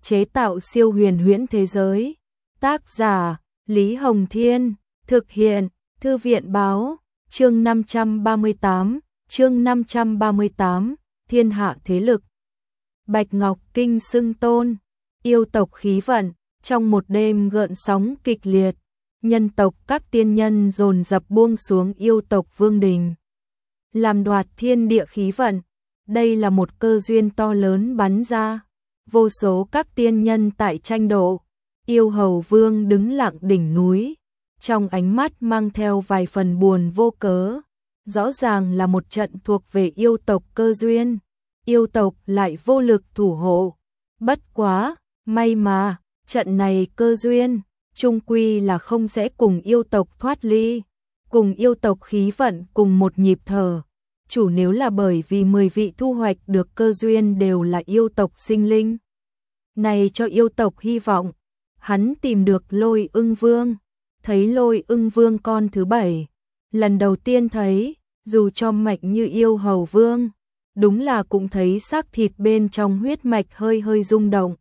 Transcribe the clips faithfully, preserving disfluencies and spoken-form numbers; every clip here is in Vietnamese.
chế tạo siêu huyền huyễn thế giới. Tác giả Lý Hồng Thiên, thực hiện Thư viện Báo, chương năm trăm ba mươi tám, chương năm trăm ba mươi tám, thiên hạ thế lực. Bạch Ngọc Kinh xưng tôn, yêu tộc khí vận, trong một đêm gợn sóng kịch liệt, nhân tộc các tiên nhân dồn dập buông xuống yêu tộc vương đình, làm đoạt thiên địa khí vận. Đây là một cơ duyên to lớn bắn ra, vô số các tiên nhân tại tranh độ. Yêu Hầu Vương đứng lặng đỉnh núi, trong ánh mắt mang theo vài phần buồn vô cớ. Rõ ràng là một trận thuộc về yêu tộc cơ duyên, yêu tộc lại vô lực thủ hộ. Bất quá, may mà, trận này cơ duyên, chung quy là không sẽ cùng yêu tộc thoát ly, cùng yêu tộc khí vận cùng một nhịp thở. Chủ nếu là bởi vì mười vị thu hoạch được cơ duyên đều là yêu tộc sinh linh, này cho yêu tộc hy vọng. Hắn tìm được Lôi Ưng Vương, thấy Lôi Ưng Vương con thứ bảy, lần đầu tiên thấy, dù cho mạch như Yêu Hầu Vương, đúng là cũng thấy xác thịt bên trong huyết mạch hơi hơi rung động.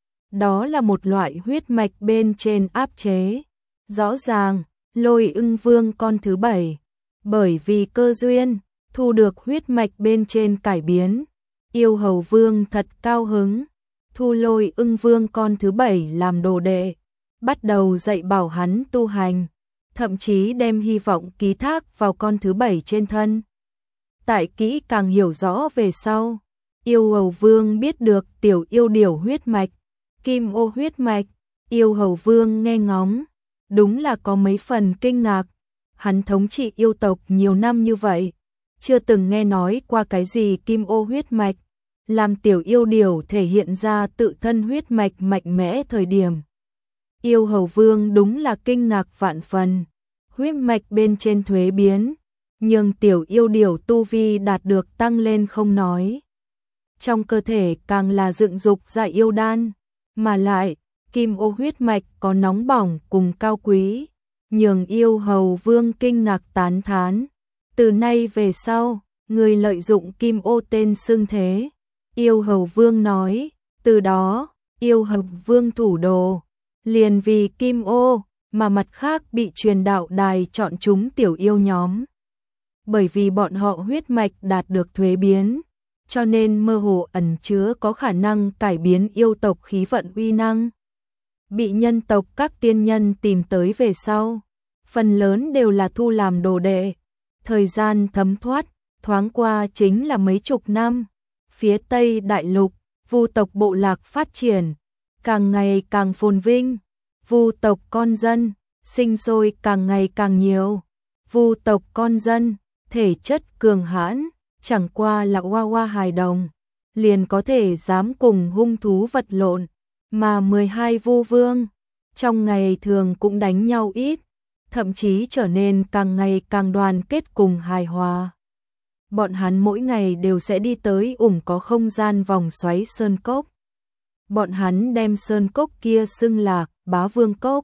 Đó là một loại huyết mạch bên trên áp chế. Rõ ràng, Lôi Ưng Vương con thứ bảy, bởi vì cơ duyên, thu được huyết mạch bên trên cải biến. Yêu Hầu Vương thật cao hứng, thu Lôi Ưng Vương con thứ bảy làm đồ đệ, bắt đầu dạy bảo hắn tu hành, thậm chí đem hy vọng ký thác vào con thứ bảy trên thân. Tại kỹ càng hiểu rõ về sau, Yêu Hầu Vương biết được tiểu yêu điểu huyết mạch, kim ô huyết mạch. Yêu Hầu Vương nghe ngóng, đúng là có mấy phần kinh ngạc. Hắn thống trị yêu tộc nhiều năm như vậy, chưa từng nghe nói qua cái gì kim ô huyết mạch. Làm tiểu yêu điểu thể hiện ra tự thân huyết mạch mạnh mẽ thời điểm, Yêu Hầu Vương đúng là kinh ngạc vạn phần. Huyết mạch bên trên thuế biến, nhưng tiểu yêu điểu tu vi đạt được tăng lên không nói, trong cơ thể càng là dựng dục ra yêu đan, mà lại kim ô huyết mạch có nóng bỏng cùng cao quý, nhường Yêu Hầu Vương kinh ngạc tán thán. Từ nay về sau, người lợi dụng kim ô tên xưng thế. Yêu Hầu Vương nói, từ đó, Yêu Hầu Vương thủ đồ, liền vì kim ô, mà mặt khác bị truyền đạo đài chọn chúng tiểu yêu nhóm. Bởi vì bọn họ huyết mạch đạt được thuế biến, cho nên mơ hồ ẩn chứa có khả năng cải biến yêu tộc khí vận uy năng. Bị nhân tộc các tiên nhân tìm tới về sau, phần lớn đều là thu làm đồ đệ. Thời gian thấm thoát, thoáng qua chính là mấy chục năm. Phía Tây Đại Lục, Vu tộc bộ lạc phát triển, càng ngày càng phồn vinh. Vu tộc con dân, sinh sôi càng ngày càng nhiều. Vu tộc con dân, thể chất cường hãn, chẳng qua là hoa hoa hài đồng, liền có thể dám cùng hung thú vật lộn. Mà mười hai Vu Vương, trong ngày thường cũng đánh nhau ít, thậm chí trở nên càng ngày càng đoàn kết cùng hài hòa. Bọn hắn mỗi ngày đều sẽ đi tới ủng có không gian vòng xoáy sơn cốc. Bọn hắn đem sơn cốc kia xưng là Bá Vương Cốc,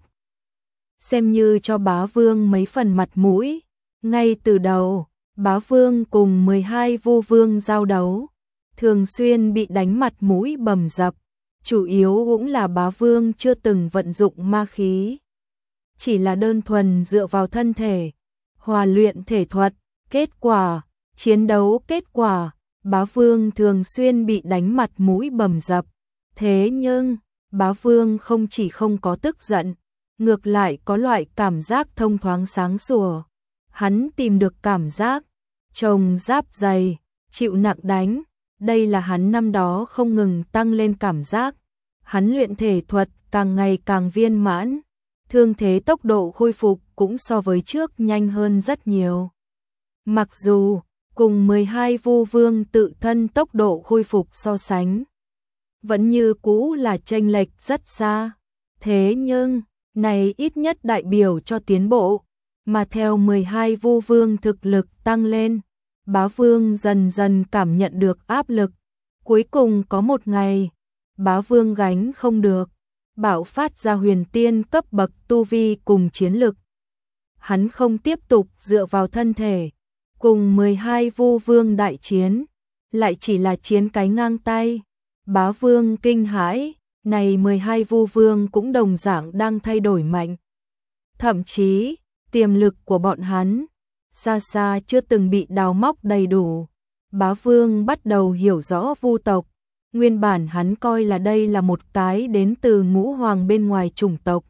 xem như cho Bá Vương mấy phần mặt mũi. Ngay từ đầu, Bá Vương cùng mười hai Vu Vương giao đấu, thường xuyên bị đánh mặt mũi bầm dập. Chủ yếu cũng là Bá Vương chưa từng vận dụng ma khí, chỉ là đơn thuần dựa vào thân thể, hòa luyện thể thuật. Kết quả, chiến đấu kết quả, Bá Vương thường xuyên bị đánh mặt mũi bầm dập. Thế nhưng, Bá Vương không chỉ không có tức giận, ngược lại có loại cảm giác thông thoáng sáng sủa. Hắn tìm được cảm giác, trồng giáp dày, chịu nặng đánh, đây là hắn năm đó không ngừng tăng lên cảm giác. Hắn luyện thể thuật càng ngày càng viên mãn, thương thế tốc độ khôi phục cũng so với trước nhanh hơn rất nhiều. Mặc dù, cùng mười hai Vu Vương tự thân tốc độ khôi phục so sánh, vẫn như cũ là chênh lệch rất xa. Thế nhưng, này ít nhất đại biểu cho tiến bộ, mà theo mười hai Vu Vương thực lực tăng lên, Bá Vương dần dần cảm nhận được áp lực. Cuối cùng có một ngày, Bá Vương gánh không được, bạo phát ra huyền tiên cấp bậc tu vi cùng chiến lực. Hắn không tiếp tục dựa vào thân thể, cùng mười hai Vu Vương đại chiến, lại chỉ là chiến cái ngang tay. Bá Vương kinh hãi, Này mười hai vu vương cũng đồng dạng đang thay đổi mạnh. Thậm chí, tiềm lực của bọn hắn xa xa chưa từng bị đào móc đầy đủ. Bá Vương bắt đầu hiểu rõ vu tộc, nguyên bản hắn coi là đây là một cái đến từ ngũ hoàng bên ngoài chủng tộc.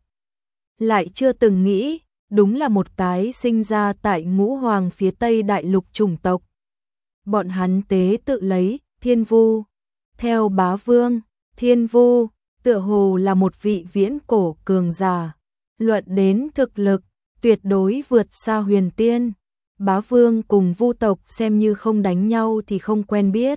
Lại chưa từng nghĩ, đúng là một cái sinh ra tại ngũ hoàng phía tây đại lục chủng tộc. Bọn hắn tế tự lấy Thiên Vu. Theo Bá Vương, Thiên Vu tựa hồ là một vị viễn cổ cường giả. Luận đến thực lực, tuyệt đối vượt xa Huyền Tiên. Bá Vương cùng vu tộc xem như không đánh nhau thì không quen biết.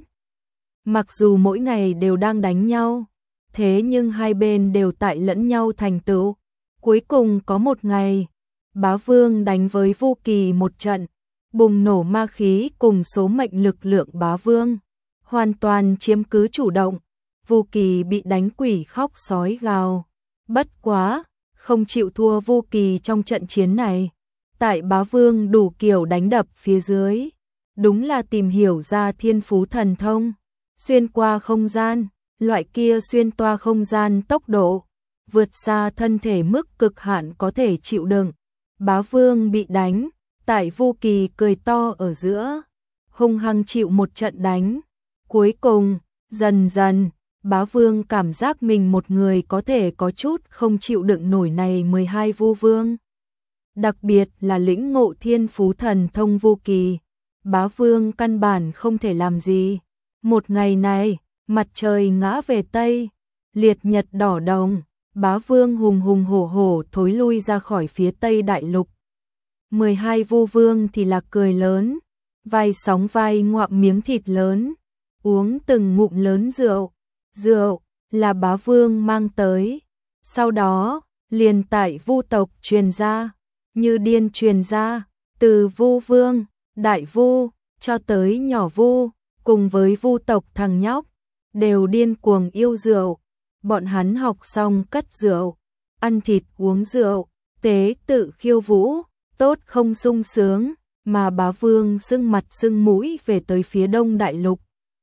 Mặc dù mỗi ngày đều đang đánh nhau, thế nhưng hai bên đều tại lẫn nhau thành tựu. Cuối cùng có một ngày, Bá Vương đánh với Vu Kỳ một trận, bùng nổ ma khí cùng số mệnh lực lượng Bá Vương, hoàn toàn chiếm cứ chủ động. Vu Kỳ bị đánh quỷ khóc sói gào. Bất quá, không chịu thua Vu Kỳ trong trận chiến này. Tại Bá Vương đủ kiểu đánh đập phía dưới, đúng là tìm hiểu ra thiên phú thần thông, xuyên qua không gian, loại kia xuyên toa không gian tốc độ, vượt xa thân thể mức cực hạn có thể chịu đựng. Bá Vương bị đánh, tại Vu Kỳ cười to ở giữa, hung hăng chịu một trận đánh. Cuối cùng, dần dần, Bá Vương cảm giác mình một người có thể có chút không chịu đựng nổi này mười hai vu vương. Đặc biệt là lĩnh ngộ thiên phú thần thông Vu Kỳ, Bá Vương căn bản không thể làm gì. Một ngày này, mặt trời ngã về Tây, liệt nhật đỏ đồng, Bá Vương hùng hùng hổ hổ thối lui ra khỏi phía Tây đại lục. mười hai vu vương thì là cười lớn, vai sóng vai ngoạm miếng thịt lớn, uống từng ngụm lớn rượu. Rượu là Bá Vương mang tới, sau đó liền tại vu tộc truyền ra, như điên truyền ra, từ vu vương, đại vu cho tới nhỏ vu, cùng với vu tộc thằng nhóc đều điên cuồng yêu rượu. Bọn hắn học xong cất rượu, ăn thịt uống rượu, tế tự khiêu vũ, tốt không sung sướng, mà Bá Vương sưng mặt sưng mũi về tới phía Đông đại lục.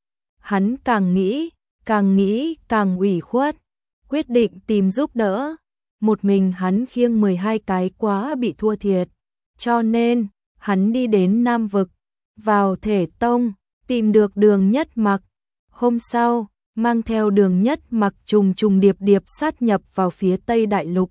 Hắn càng nghĩ, càng nghĩ càng ủy khuất, quyết định tìm giúp đỡ. Một mình hắn khiêng mười hai cái quá bị thua thiệt, cho nên hắn đi đến Nam Vực, vào Thể Tông, tìm được Đường Nhất Mặc. Hôm sau, mang theo Đường Nhất Mặc trùng trùng điệp điệp sát nhập vào phía Tây đại lục.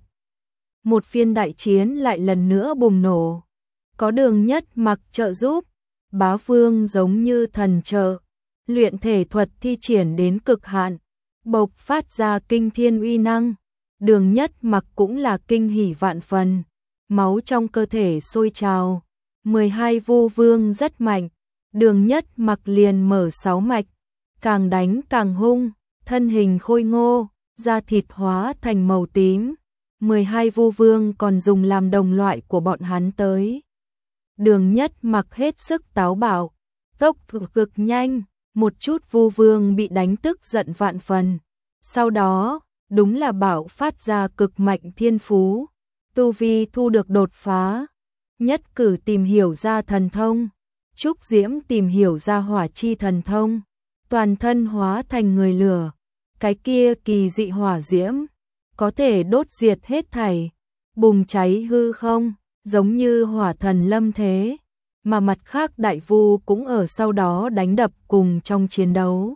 Một phiên đại chiến lại lần nữa bùng nổ. Có Đường Nhất Mặc trợ giúp, Bá Vương giống như thần trợ, luyện thể thuật thi triển đến cực hạn, bộc phát ra kinh thiên uy năng. Đường Nhất Mặc cũng là kinh hỉ vạn phần, máu trong cơ thể sôi trào. mười hai vu vương rất mạnh, Đường Nhất Mặc liền mở sáu mạch, càng đánh càng hung, thân hình khôi ngô, da thịt hóa thành màu tím. mười hai vu vương còn dùng làm đồng loại của bọn hắn tới. Đường Nhất Mặc hết sức táo bạo, tốc độ cực nhanh, một chút vu vương bị đánh tức giận vạn phần. Sau đó, đúng là bạo phát ra cực mạnh thiên phú, tu vi thu được đột phá. Nhất Cử tìm hiểu ra thần thông, Trúc Diễm tìm hiểu ra hỏa chi thần thông, toàn thân hóa thành người lửa, cái kia kỳ dị hỏa diễm, có thể đốt diệt hết thảy, bùng cháy hư không, giống như hỏa thần lâm thế. Mà mặt khác đại vu cũng ở sau đó đánh đập cùng trong chiến đấu.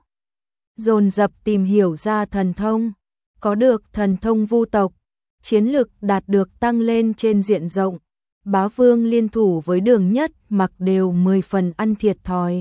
Dồn dập tìm hiểu ra thần thông, có được thần thông vu tộc, chiến lực đạt được tăng lên trên diện rộng. Bá Vương liên thủ với Đường Nhất Mặc đều mười phần ăn thiệt thòi.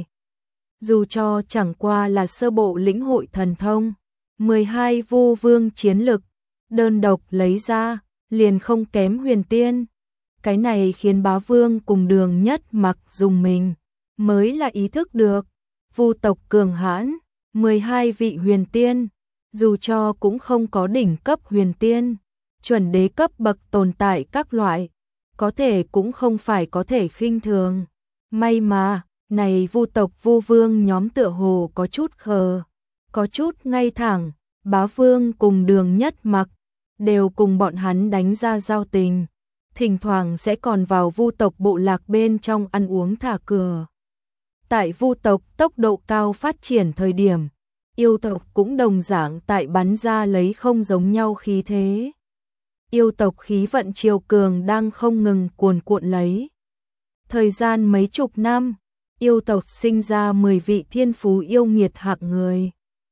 Dù cho chẳng qua là sơ bộ lĩnh hội thần thông, mười hai vu vương chiến lực, đơn độc lấy ra, liền không kém Huyền Tiên. Cái này khiến Bá Vương cùng Đường Nhất Mặc dùng mình, mới là ý thức được, vu tộc cường hãn, mười hai vị Huyền Tiên, dù cho cũng không có đỉnh cấp Huyền Tiên, chuẩn đế cấp bậc tồn tại các loại, có thể cũng không phải có thể khinh thường. May mà, này vu tộc vu vương nhóm tựa hồ có chút khờ, có chút ngay thẳng. Bá Vương cùng Đường Nhất Mặc đều cùng bọn hắn đánh ra giao tình, thỉnh thoảng sẽ còn vào vu tộc bộ lạc bên trong ăn uống thả cửa. Tại vu tộc tốc độ cao phát triển thời điểm, yêu tộc cũng đồng dạng tại bắn ra lấy không giống nhau khí thế. Yêu tộc khí vận triều cường đang không ngừng cuồn cuộn lấy. Thời gian mấy chục năm, yêu tộc sinh ra mười vị thiên phú yêu nghiệt hạng người.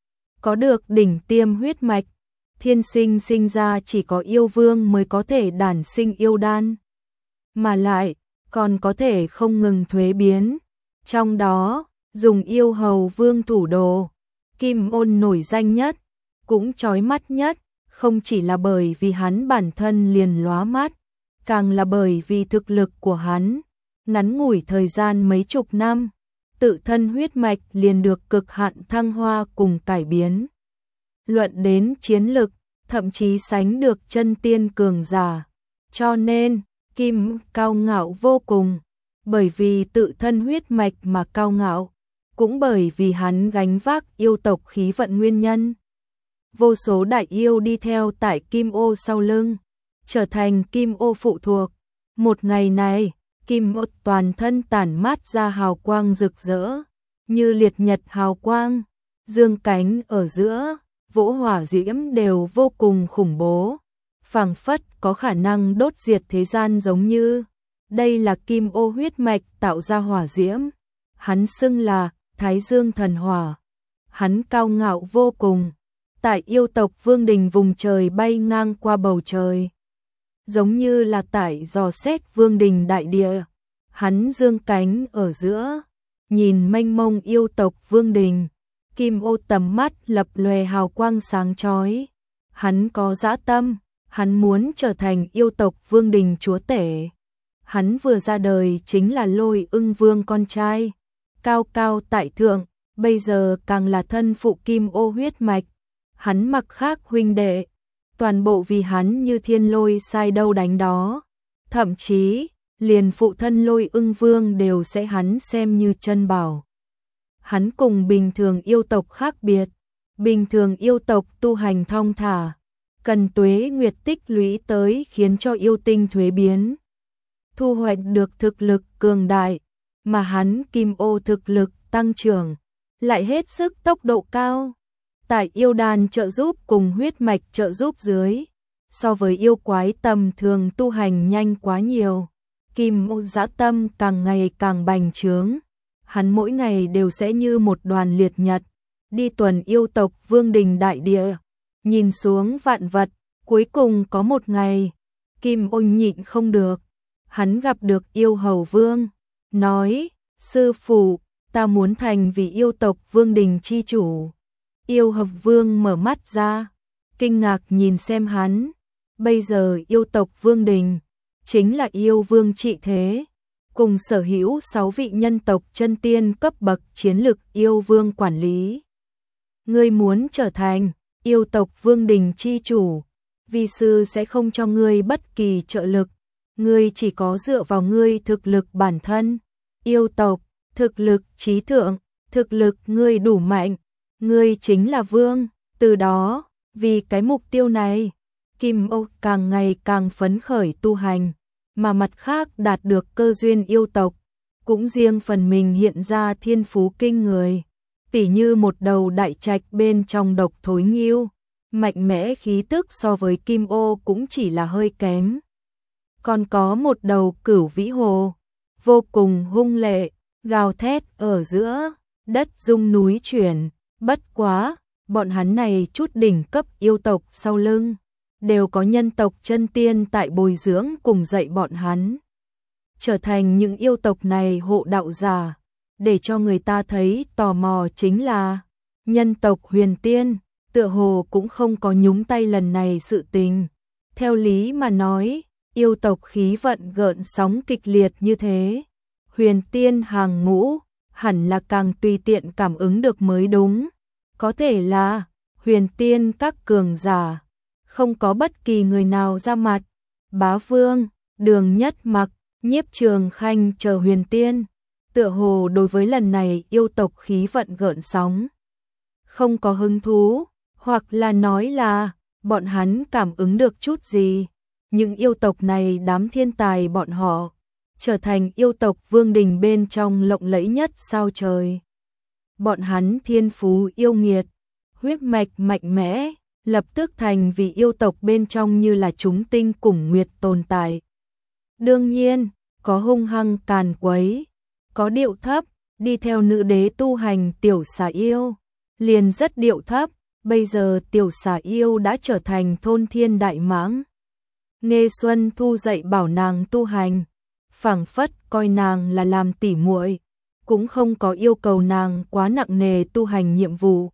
Có được đỉnh tiêm huyết mạch, thiên sinh sinh ra chỉ có yêu vương mới có thể đản sinh yêu đan. Mà lại, còn có thể không ngừng thuế biến. Trong đó, dùng yêu hầu vương thủ đồ, Kim Ôn nổi danh nhất, cũng chói mắt nhất, không chỉ là bởi vì hắn bản thân liền lóa mắt, càng là bởi vì thực lực của hắn. Ngắn ngủi thời gian mấy chục năm, tự thân huyết mạch liền được cực hạn thăng hoa cùng cải biến. Luận đến chiến lực, thậm chí sánh được chân tiên cường giả. Cho nên, Kim cao ngạo vô cùng, bởi vì tự thân huyết mạch mà cao ngạo, cũng bởi vì hắn gánh vác yêu tộc khí vận nguyên nhân. Vô số đại yêu đi theo tại Kim Ô sau lưng, trở thành Kim Ô phụ thuộc. Một ngày này, Kim Ô toàn thân tản mát ra hào quang rực rỡ, như liệt nhật hào quang, dương cánh ở giữa, vỗ hỏa diễm đều vô cùng khủng bố, phảng phất có khả năng đốt diệt thế gian giống như. Đây là Kim Ô huyết mạch tạo ra hỏa diễm, hắn xưng là Thái Dương thần hỏa. Hắn cao ngạo vô cùng, tại yêu tộc vương đình vùng trời bay ngang qua bầu trời, giống như là tại dò xét vương đình đại địa. Hắn dương cánh ở giữa, nhìn mênh mông yêu tộc vương đình, Kim Ô tầm mắt lập lòe hào quang sáng chói. Hắn có dã tâm, hắn muốn trở thành yêu tộc vương đình chúa tể. Hắn vừa ra đời chính là Lôi Ưng Vương con trai, cao cao tại thượng, bây giờ càng là thân phụ Kim Ô huyết mạch. Hắn mặc khác huynh đệ, toàn bộ vì hắn như thiên lôi sai đâu đánh đó. Thậm chí, liền phụ thân Lôi Ưng Vương đều sẽ hắn xem như chân bảo. Hắn cùng bình thường yêu tộc khác biệt, bình thường yêu tộc tu hành thong thả, cần tuế nguyệt tích lũy tới khiến cho yêu tinh thuế biến, thu hoạch được thực lực cường đại, mà hắn Kim Ô thực lực tăng trưởng, lại hết sức tốc độ cao. Tại yêu đan trợ giúp cùng huyết mạch trợ giúp dưới, so với yêu quái tầm thường tu hành nhanh quá nhiều. Kim Ô dã tâm càng ngày càng bành trướng, hắn mỗi ngày đều sẽ như một đoàn liệt nhật, đi tuần yêu tộc vương đình đại địa, nhìn xuống vạn vật. Cuối cùng có một ngày, Kim Ô nhịn không được, hắn gặp được yêu hầu vương, nói, sư phụ, ta muốn thành vì yêu tộc vương đình chi chủ. Yêu hầu vương mở mắt ra, kinh ngạc nhìn xem hắn, bây giờ yêu tộc vương đình, chính là yêu vương trị thế, cùng sở hữu sáu vị nhân tộc chân tiên cấp bậc chiến lực yêu vương quản lý. Ngươi muốn trở thành yêu tộc vương đình chi chủ, vi sư sẽ không cho ngươi bất kỳ trợ lực, ngươi chỉ có dựa vào ngươi thực lực bản thân. Yêu tộc, thực lực trí thượng, thực lực ngươi đủ mạnh, ngươi chính là vương. Từ đó, vì cái mục tiêu này, Kim Ô càng ngày càng phấn khởi tu hành, mà mặt khác đạt được cơ duyên yêu tộc, cũng riêng phần mình hiện ra thiên phú kinh người, tỉ như một đầu đại trạch bên trong độc thối nghiêu, mạnh mẽ khí tức so với Kim Ô cũng chỉ là hơi kém. Còn có một đầu cửu vĩ hồ, vô cùng hung lệ, gào thét ở giữa, đất rung núi chuyển. Bất quá, bọn hắn này chút đỉnh cấp yêu tộc sau lưng, đều có nhân tộc chân tiên tại bồi dưỡng cùng dạy bọn hắn. Trở thành những yêu tộc này hộ đạo giả, để cho người ta thấy tò mò chính là, nhân tộc huyền tiên, tựa hồ cũng không có nhúng tay lần này sự tình. Theo lý mà nói, yêu tộc khí vận gợn sóng kịch liệt như thế, huyền tiên hàng ngũ, hẳn là càng tùy tiện cảm ứng được mới đúng. Có thể là, huyền tiên các cường giả, không có bất kỳ người nào ra mặt. Bá Vương, Đường Nhất Mặc, Nhiếp Trường Khanh chờ huyền tiên, tựa hồ đối với lần này yêu tộc khí vận gợn sóng, không có hứng thú, hoặc là nói là, bọn hắn cảm ứng được chút gì. Những yêu tộc này đám thiên tài bọn họ, trở thành yêu tộc vương đình bên trong lộng lẫy nhất sao trời. Bọn hắn thiên phú yêu nghiệt, huyết mạch mạnh mẽ, lập tức thành vì yêu tộc bên trong như là chúng tinh cùng nguyệt tồn tại. Đương nhiên, có hung hăng càn quấy, có điệu thấp, đi theo nữ đế tu hành tiểu xà yêu, liền rất điệu thấp, bây giờ tiểu xà yêu đã trở thành thôn thiên đại mãng. Nghê Xuân Thu dạy bảo nàng tu hành, phảng phất coi nàng là làm tỉ muội, cũng không có yêu cầu nàng quá nặng nề tu hành nhiệm vụ.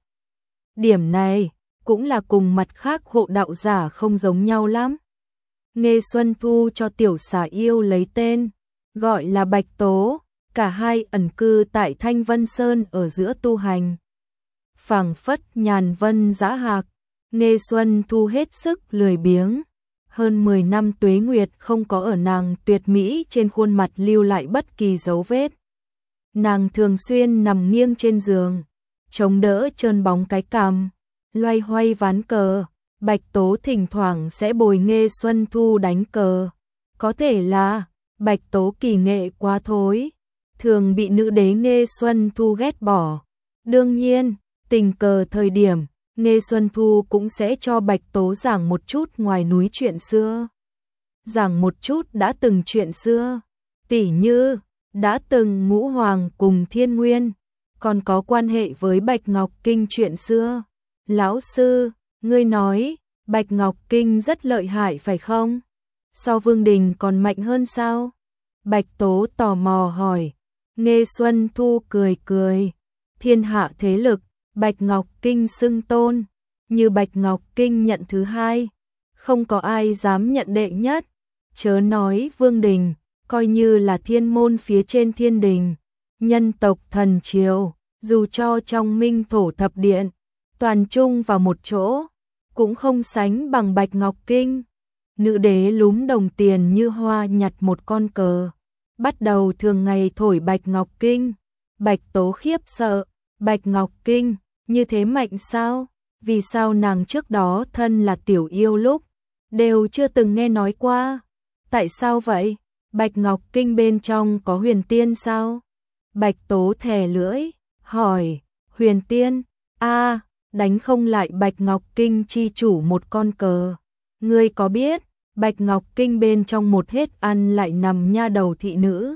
Điểm này cũng là cùng mặt khác hộ đạo giả không giống nhau lắm. Nghê Xuân Thu cho tiểu xà yêu lấy tên, gọi là Bạch Tố, cả hai ẩn cư tại Thanh Vân Sơn ở giữa tu hành. Phảng phất nhàn vân dã hạc, Nghê Xuân Thu hết sức lười biếng. Hơn mười năm tuế nguyệt không có ở nàng tuyệt mỹ trên khuôn mặt lưu lại bất kỳ dấu vết. Nàng thường xuyên nằm nghiêng trên giường, chống đỡ trơn bóng cái cằm, loay hoay ván cờ. Bạch Tố thỉnh thoảng sẽ bồi Nghê Xuân Thu đánh cờ. Có thể là Bạch Tố kỳ nghệ quá thối, thường bị nữ đế Nghê Xuân Thu ghét bỏ. Đương nhiên, tình cờ thời điểm, Nghê Xuân Thu cũng sẽ cho Bạch Tố giảng một chút ngoài núi chuyện xưa. Giảng một chút đã từng chuyện xưa, tỉ như đã từng Ngũ Hoàng cùng Thiên Nguyên, còn có quan hệ với Bạch Ngọc Kinh chuyện xưa. Lão sư, ngươi nói, Bạch Ngọc Kinh rất lợi hại phải không? So Vương Đình còn mạnh hơn sao? Bạch Tố tò mò hỏi. Nghê Xuân Thu cười cười. Thiên hạ thế lực, Bạch Ngọc Kinh xưng tôn, như Bạch Ngọc Kinh nhận thứ hai, không có ai dám nhận đệ nhất. Chớ nói Vương Đình, coi như là thiên môn phía trên thiên đình, nhân tộc thần triều, dù cho trong minh thổ thập điện, toàn chung vào một chỗ, cũng không sánh bằng Bạch Ngọc Kinh. Nữ đế lúm đồng tiền như hoa nhặt một con cờ, bắt đầu thường ngày thổi Bạch Ngọc Kinh. Bạch Tố khiếp sợ, Bạch Ngọc Kinh, như thế mạnh sao? Vì sao nàng trước đó thân là tiểu yêu lúc, đều chưa từng nghe nói qua? Tại sao vậy? Bạch Ngọc Kinh bên trong có huyền tiên sao? Bạch Tố thè lưỡi, hỏi, huyền tiên? A, đánh không lại Bạch Ngọc Kinh chi chủ một con cờ. Ngươi có biết, Bạch Ngọc Kinh bên trong một hết ăn lại nằm nha đầu thị nữ,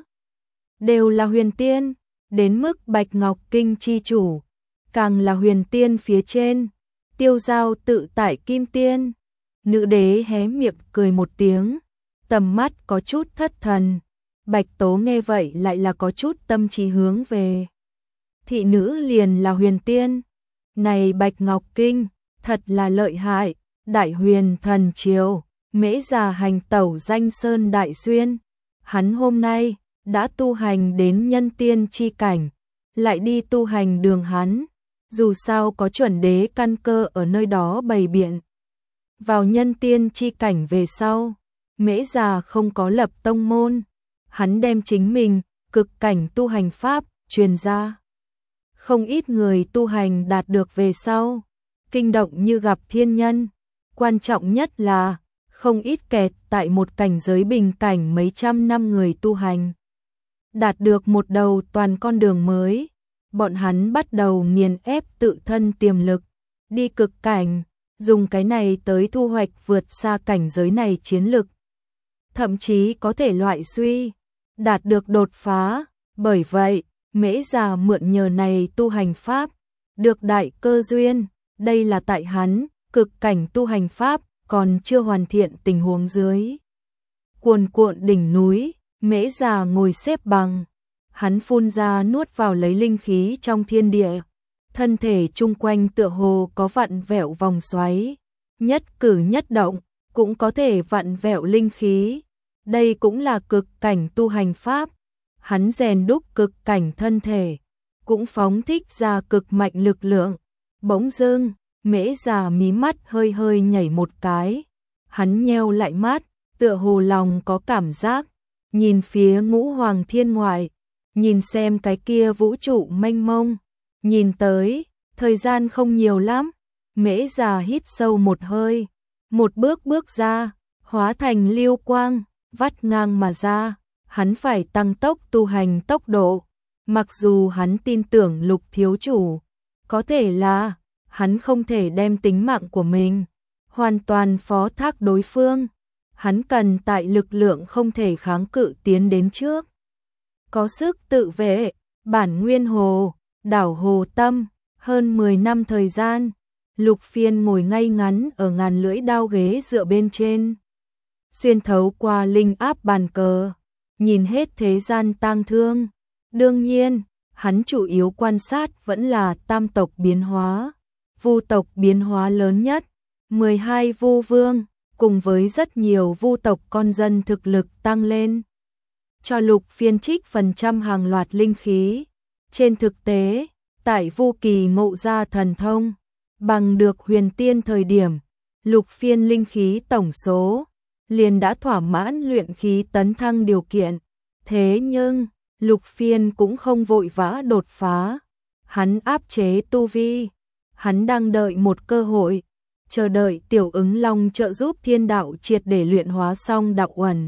đều là huyền tiên, đến mức Bạch Ngọc Kinh chi chủ, càng là huyền tiên phía trên, tiêu giao tự tại kim tiên. Nữ đế hé miệng cười một tiếng, tầm mắt có chút thất thần. Bạch Tố nghe vậy lại là có chút tâm trí hướng về. Thị nữ liền là huyền tiên. Này Bạch Ngọc Kinh, thật là lợi hại, đại huyền thần triều, mễ già hành tẩu danh sơn đại xuyên. Hắn hôm nay đã tu hành đến nhân tiên chi cảnh, lại đi tu hành đường hắn, dù sao có chuẩn đế căn cơ ở nơi đó bày biện. Vào nhân tiên chi cảnh về sau, mễ già không có lập tông môn, hắn đem chính mình cực cảnh tu hành pháp truyền ra. Không ít người tu hành đạt được về sau, kinh động như gặp thiên nhân. Quan trọng nhất là không ít kẹt tại một cảnh giới bình cảnh mấy trăm năm người tu hành, đạt được một đầu toàn con đường mới. Bọn hắn bắt đầu nghiền ép tự thân tiềm lực, đi cực cảnh, dùng cái này tới thu hoạch vượt xa cảnh giới này chiến lực. Thậm chí có thể loại suy, đạt được đột phá. Bởi vậy, mễ già mượn nhờ này tu hành pháp, được đại cơ duyên. Đây là tại hắn cực cảnh tu hành pháp còn chưa hoàn thiện tình huống dưới. Cuồn cuộn đỉnh núi, mễ già ngồi xếp bằng, hắn phun ra nuốt vào lấy linh khí trong thiên địa, thân thể chung quanh tựa hồ có vặn vẹo vòng xoáy, nhất cử nhất động cũng có thể vặn vẹo linh khí. Đây cũng là cực cảnh tu hành pháp. Hắn rèn đúc cực cảnh thân thể, cũng phóng thích ra cực mạnh lực lượng. Bỗng dưng, mễ già mí mắt hơi hơi nhảy một cái, hắn nheo lại mắt, tựa hồ lòng có cảm giác, nhìn phía Ngũ Hoàng thiên ngoại, nhìn xem cái kia vũ trụ mênh mông. Nhìn tới, thời gian không nhiều lắm. Mễ già hít sâu một hơi, một bước bước ra, hóa thành lưu quang, vắt ngang mà ra. Hắn phải tăng tốc tu hành tốc độ. Mặc dù hắn tin tưởng Lục thiếu chủ, có thể là hắn không thể đem tính mạng của mình hoàn toàn phó thác đối phương. Hắn cần tại lực lượng không thể kháng cự tiến đến trước. Có sức tự vệ, bản nguyên hồ, đảo hồ tâm, hơn mười năm thời gian, Lục Phiên ngồi ngay ngắn ở ngàn lưỡi đao ghế dựa bên trên. Xuyên thấu qua linh áp bàn cờ, nhìn hết thế gian tang thương. Đương nhiên, hắn chủ yếu quan sát vẫn là tam tộc biến hóa. Vu tộc biến hóa lớn nhất, mười hai vu vương, cùng với rất nhiều vu tộc con dân thực lực tăng lên. Cho Lục Phiên trích phần trăm hàng loạt linh khí. Trên thực tế, tại Vu Kỳ ngộ ra thần thông, bằng được huyền tiên thời điểm, Lục Phiên linh khí tổng số liền đã thỏa mãn luyện khí tấn thăng điều kiện. Thế nhưng, Lục Phiên cũng không vội vã đột phá. Hắn áp chế tu vi, hắn đang đợi một cơ hội, chờ đợi Tiểu Ứng Long trợ giúp thiên đạo triệt để luyện hóa xong đạo uẩn.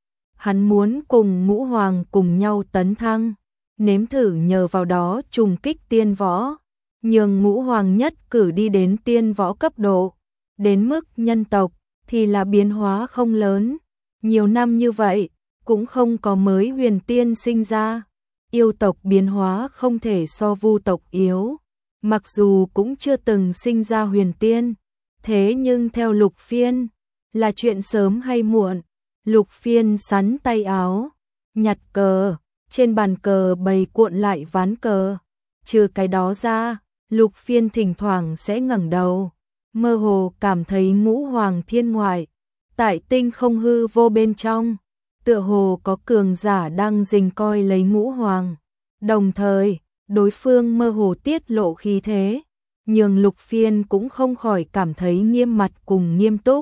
Hắn muốn cùng Ngũ Hoàng cùng nhau tấn thăng, nếm thử nhờ vào đó trùng kích tiên võ, nhường Ngũ Hoàng nhất cử đi đến tiên võ cấp độ. Đến mức nhân tộc thì là biến hóa không lớn, nhiều năm như vậy cũng không có mới huyền tiên sinh ra. Yêu tộc biến hóa không thể so vu tộc yếu, mặc dù cũng chưa từng sinh ra huyền tiên, thế nhưng theo Lục Phiên là chuyện sớm hay muộn. Lục Phiên sắn tay áo, nhặt cờ, trên bàn cờ bày cuộn lại ván cờ. Trừ cái đó ra, Lục Phiên thỉnh thoảng sẽ ngẩng đầu, mơ hồ cảm thấy Ngũ Hoàng thiên ngoại, tại tinh không hư vô bên trong, tựa hồ có cường giả đang rình coi lấy Ngũ Hoàng. Đồng thời, đối phương mơ hồ tiết lộ khí thế, nhường Lục Phiên cũng không khỏi cảm thấy nghiêm mặt cùng nghiêm túc.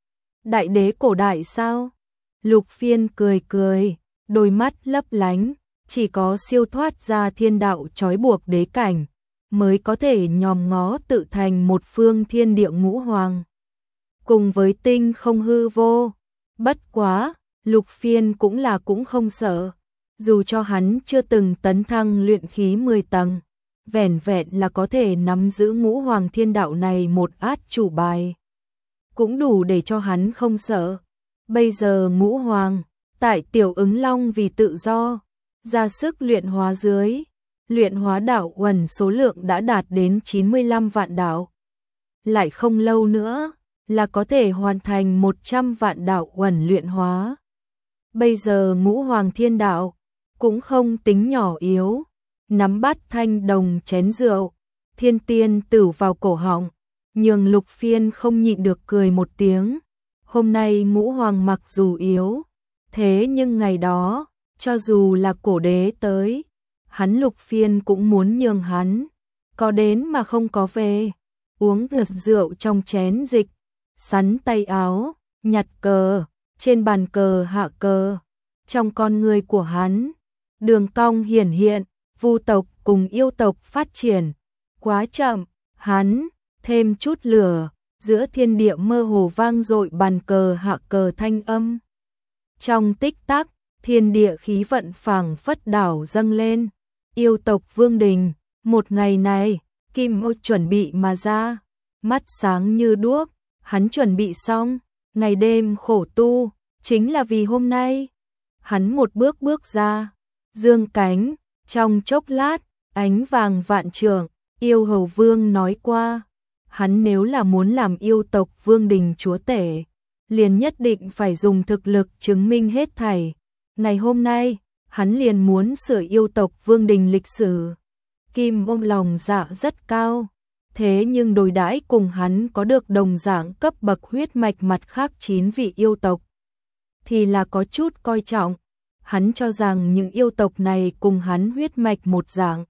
Đại đế cổ đại sao? Lục Phiên cười cười, đôi mắt lấp lánh, chỉ có siêu thoát ra thiên đạo trói buộc đế cảnh, mới có thể nhòm ngó tự thành một phương thiên địa Ngũ Hoàng. Cùng với tinh không hư vô, bất quá, Lục Phiên cũng là cũng không sợ, dù cho hắn chưa từng tấn thăng luyện khí mười tầng, vẻn vẹn là có thể nắm giữ Ngũ Hoàng thiên đạo này một át chủ bài, cũng đủ để cho hắn không sợ. Bây giờ Ngũ Hoàng, tại Tiểu Ứng Long vì tự do, ra sức luyện hóa dưới, luyện hóa đạo uẩn số lượng đã đạt đến chín mươi lăm vạn đạo. Lại không lâu nữa, là có thể hoàn thành một trăm vạn đạo uẩn luyện hóa. Bây giờ Ngũ Hoàng thiên đạo, cũng không tính nhỏ yếu, nắm bắt thanh đồng chén rượu, thiên tiên tử vào cổ họng, nhường Lục Phiên không nhịn được cười một tiếng. Hôm nay Ngũ Hoàng mặc dù yếu, thế nhưng ngày đó, cho dù là cổ đế tới, hắn Lục Phiên cũng muốn nhường hắn, có đến mà không có về. Uống rượu trong chén dịch, sắn tay áo, nhặt cờ, trên bàn cờ hạ cờ. Trong con người của hắn, đường cong hiển hiện, vu tộc cùng yêu tộc phát triển quá chậm, hắn thêm chút lửa, giữa thiên địa mơ hồ vang dội bàn cờ hạ cờ thanh âm. Trong tích tắc, thiên địa khí vận phảng phất đảo dâng lên. Yêu tộc Vương Đình, một ngày này, Kim Ô chuẩn bị mà ra, mắt sáng như đuốc, hắn chuẩn bị xong, ngày đêm khổ tu, chính là vì hôm nay. Hắn một bước bước ra, dương cánh, trong chốc lát, ánh vàng vạn trượng. Yêu Hầu Vương nói qua, hắn nếu là muốn làm yêu tộc Vương Đình chúa tể, liền nhất định phải dùng thực lực chứng minh hết thảy. Ngày hôm nay, hắn liền muốn sửa yêu tộc Vương Đình lịch sử. Kim Ô lòng dạ rất cao, thế nhưng đối đãi cùng hắn có được đồng dạng cấp bậc huyết mạch mặt khác chín vị yêu tộc, thì là có chút coi trọng. Hắn cho rằng những yêu tộc này cùng hắn huyết mạch một dạng,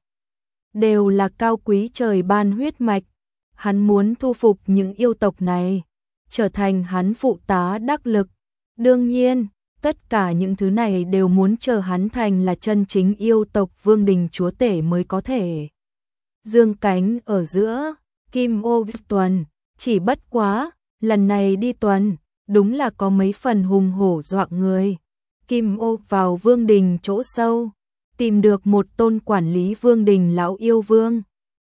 đều là cao quý trời ban huyết mạch. Hắn muốn thu phục những yêu tộc này, trở thành hắn phụ tá đắc lực. Đương nhiên, tất cả những thứ này đều muốn chờ hắn thành là chân chính yêu tộc Vương Đình chúa tể mới có thể. Dương cánh ở giữa, Kim Ô tuần, chỉ bất quá, lần này đi tuần, đúng là có mấy phần hùng hổ dọa người. Kim Ô vào Vương Đình chỗ sâu, tìm được một tôn quản lý Vương Đình lão yêu vương.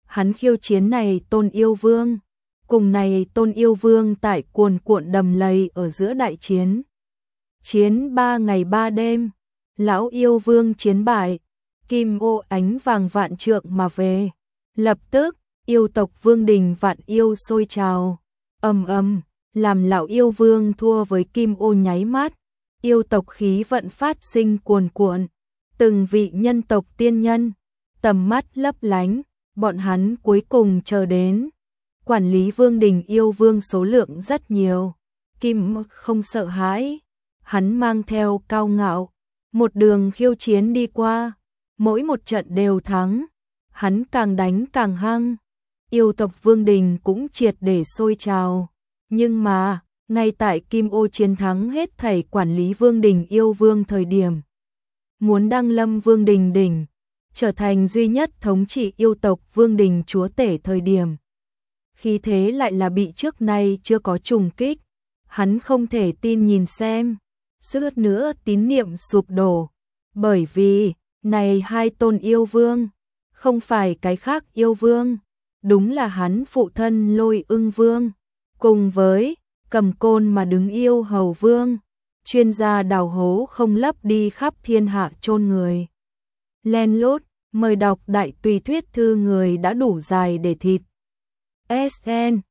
hắn khiêu chiến này Tôn Yêu Vương. Cùng này Tôn Yêu Vương tại cuồn cuộn đầm lầy ở giữa đại chiến. Chiến ba ngày ba đêm, lão yêu vương chiến bại, kim ô ánh vàng vạn trượng mà về. Lập tức, yêu tộc vương đình vạn yêu sôi trào, ầm ầm, làm lão yêu vương thua với kim ô nháy mắt. Yêu tộc khí vận phát sinh cuồn cuộn, từng vị nhân tộc tiên nhân, tầm mắt lấp lánh, bọn hắn cuối cùng chờ đến. Quản lý vương đình yêu vương số lượng rất nhiều, Kim không sợ hãi, hắn mang theo cao ngạo, một đường khiêu chiến đi qua, mỗi một trận đều thắng, hắn càng đánh càng hăng, yêu tộc vương đình cũng triệt để sôi trào. Nhưng mà, ngay tại Kim Ô chiến thắng hết thảy quản lý vương đình yêu vương thời điểm, muốn đăng lâm vương đình đỉnh, trở thành duy nhất thống trị yêu tộc vương đình chúa tể thời điểm. Khi thế lại là bị trước nay chưa có trùng kích, hắn không thể tin nhìn xem, suýt nữa tín niệm sụp đổ, bởi vì, này hai tôn yêu vương, không phải cái khác yêu vương, đúng là hắn phụ thân Lôi Ưng Vương, cùng với cầm côn mà đứng yêu hầu vương, chuyên gia đào hố không lấp đi khắp thiên hạ chôn người. Len lút, mời đọc đại tùy thuyết thư người đã đủ dài để thịt. ét en